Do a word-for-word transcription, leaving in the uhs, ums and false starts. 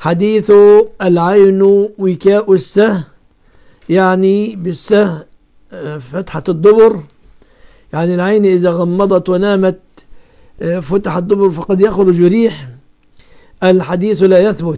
حديث العين وكاء السه، يعني بالسه فتحة الدبر، يعني العين إذا غمضت ونامت فتح الدبر فقد يخرج ريح. الحديث لا يثبت